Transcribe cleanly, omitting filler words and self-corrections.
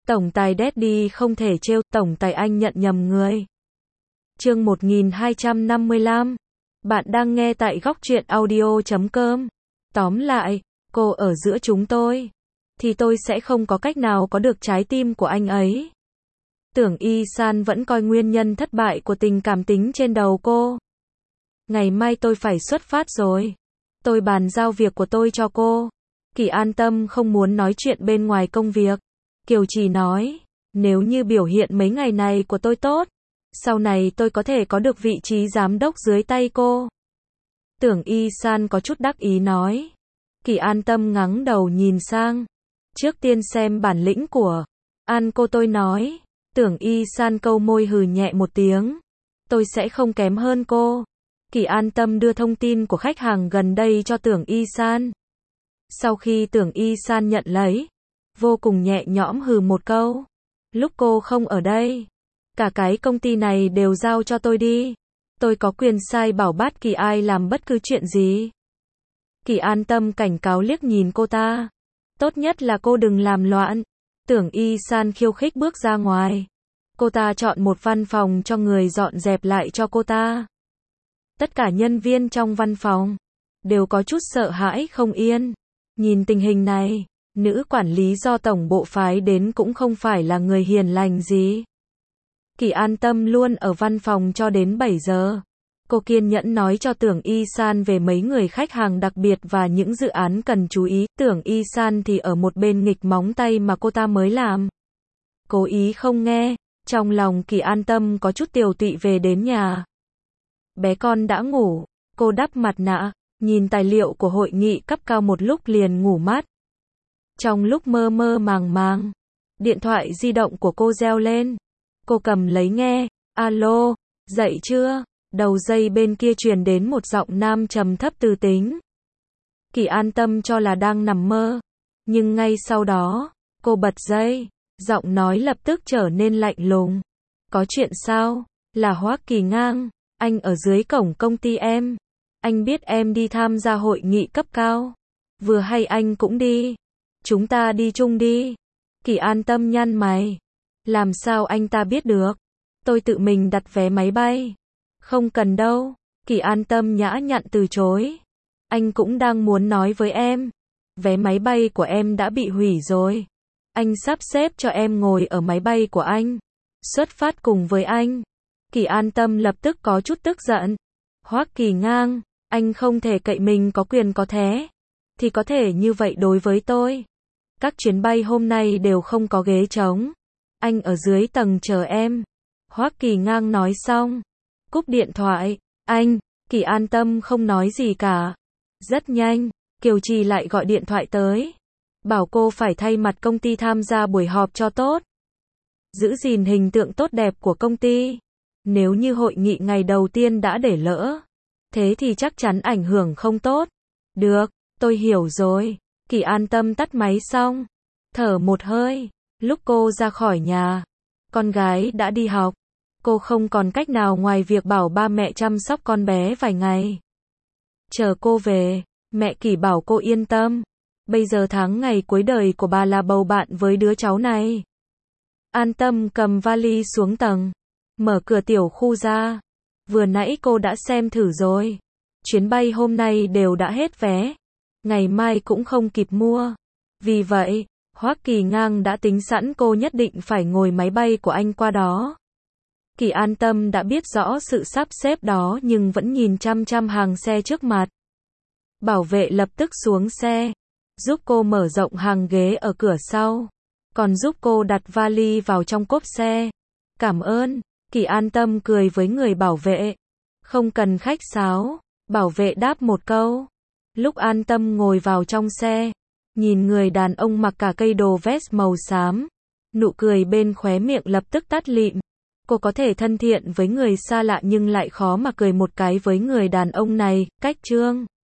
Tổng tài Daddy không thể trêu, tổng tài anh nhận nhầm người. Chương 1255. Bạn đang nghe tại góc truyện audio.com. Tóm lại, cô ở giữa chúng tôi, thì tôi sẽ không có cách nào có được trái tim của anh ấy. Tưởng Y San vẫn coi nguyên nhân thất bại của tình cảm tính trên đầu cô. Ngày mai tôi phải xuất phát rồi. Tôi bàn giao việc của tôi cho cô. Kỳ an tâm không muốn nói chuyện bên ngoài công việc. Kiều Trì nói, nếu như biểu hiện mấy ngày này của tôi tốt, sau này tôi có thể có được vị trí giám đốc dưới tay cô. Tưởng Y San có chút đắc ý nói. Kỳ an tâm ngẩng đầu nhìn sang. Trước tiên xem bản lĩnh của An cô, tôi nói. Tưởng Y San câu môi hừ nhẹ một tiếng. Tôi sẽ không kém hơn cô. Kỳ an tâm đưa thông tin của khách hàng gần đây cho Tưởng Y San. Sau khi Tưởng Y San nhận lấy, vô cùng nhẹ nhõm hừ một câu. Lúc cô không ở đây, cả cái công ty này đều giao cho tôi đi. Tôi có quyền sai bảo bất kỳ ai làm bất cứ chuyện gì. Kỳ an tâm cảnh cáo liếc nhìn cô ta. Tốt nhất là cô đừng làm loạn. Tưởng Y San khiêu khích bước ra ngoài. Cô ta chọn một văn phòng cho người dọn dẹp lại cho cô ta. Tất cả nhân viên trong văn phòng đều có chút sợ hãi không yên. Nhìn tình hình này, nữ quản lý do tổng bộ phái đến cũng không phải là người hiền lành gì. Kỳ an tâm luôn ở văn phòng cho đến 7 giờ. Cô kiên nhẫn nói cho Tưởng Y San về mấy người khách hàng đặc biệt và những dự án cần chú ý. Tưởng Y San thì ở một bên nghịch móng tay mà cô ta mới làm. Cố ý không nghe. Trong lòng Kỳ an tâm có chút tiều tụy về đến nhà. Bé con đã ngủ. Cô đắp mặt nạ, nhìn tài liệu của hội nghị cấp cao một lúc liền ngủ mất. Trong lúc mơ mơ màng màng, điện thoại di động của cô reo lên. Cô cầm lấy nghe. Alo, dậy chưa? Đầu dây bên kia truyền đến một giọng nam trầm thấp từ tính. Kỳ an tâm cho là đang nằm mơ. Nhưng ngay sau đó, cô bật dây. Giọng nói lập tức trở nên lạnh lùng. Có chuyện sao? Là Hoắc Kỳ Ngang. Anh ở dưới cổng công ty em. Anh biết em đi tham gia hội nghị cấp cao. Vừa hay anh cũng đi. Chúng ta đi chung đi. Kỳ an tâm nhăn mày. Làm sao anh ta biết được? Tôi tự mình đặt vé máy bay. Không cần đâu. Kỳ an tâm nhã nhặn từ chối. Anh cũng đang muốn nói với em. Vé máy bay của em đã bị hủy rồi. Anh sắp xếp cho em ngồi ở máy bay của anh. Xuất phát cùng với anh. Kỳ an tâm lập tức có chút tức giận. Hoắc Kỳ Ngang, anh không thể cậy mình có quyền có thế. Thì có thể như vậy đối với tôi. Các chuyến bay hôm nay đều không có ghế trống. Anh ở dưới tầng chờ em. Hoắc Kỳ Ngang nói xong. Cúp điện thoại. Anh, Kỳ an tâm không nói gì cả. Rất nhanh, Kiều Trì lại gọi điện thoại tới. Bảo cô phải thay mặt công ty tham gia buổi họp cho tốt. Giữ gìn hình tượng tốt đẹp của công ty. Nếu như hội nghị ngày đầu tiên đã để lỡ, thế thì chắc chắn ảnh hưởng không tốt. Được, tôi hiểu rồi. Kỳ an tâm tắt máy xong. Thở một hơi. Lúc cô ra khỏi nhà, con gái đã đi học. Cô không còn cách nào ngoài việc bảo ba mẹ chăm sóc con bé vài ngày. Chờ cô về, mẹ Kỳ bảo cô yên tâm. Bây giờ tháng ngày cuối đời của bà là bầu bạn với đứa cháu này. An tâm cầm vali xuống tầng. Mở cửa tiểu khu ra. Vừa nãy cô đã xem thử rồi. Chuyến bay hôm nay đều đã hết vé. Ngày mai cũng không kịp mua. Vì vậy, Hoắc Kỳ Ngang đã tính sẵn cô nhất định phải ngồi máy bay của anh qua đó. Kỳ an tâm đã biết rõ sự sắp xếp đó nhưng vẫn nhìn chăm chăm hàng xe trước mặt. Bảo vệ lập tức xuống xe. Giúp cô mở rộng hàng ghế ở cửa sau. Còn giúp cô đặt vali vào trong cốp xe. Cảm ơn. Kỳ an tâm cười với người bảo vệ. Không cần khách sáo. Bảo vệ đáp một câu. Lúc an tâm ngồi vào trong xe, nhìn người đàn ông mặc cả cây đồ vest màu xám. Nụ cười bên khóe miệng lập tức tắt lịm. Cô có thể thân thiện với người xa lạ nhưng lại khó mà cười một cái với người đàn ông này. Cách chương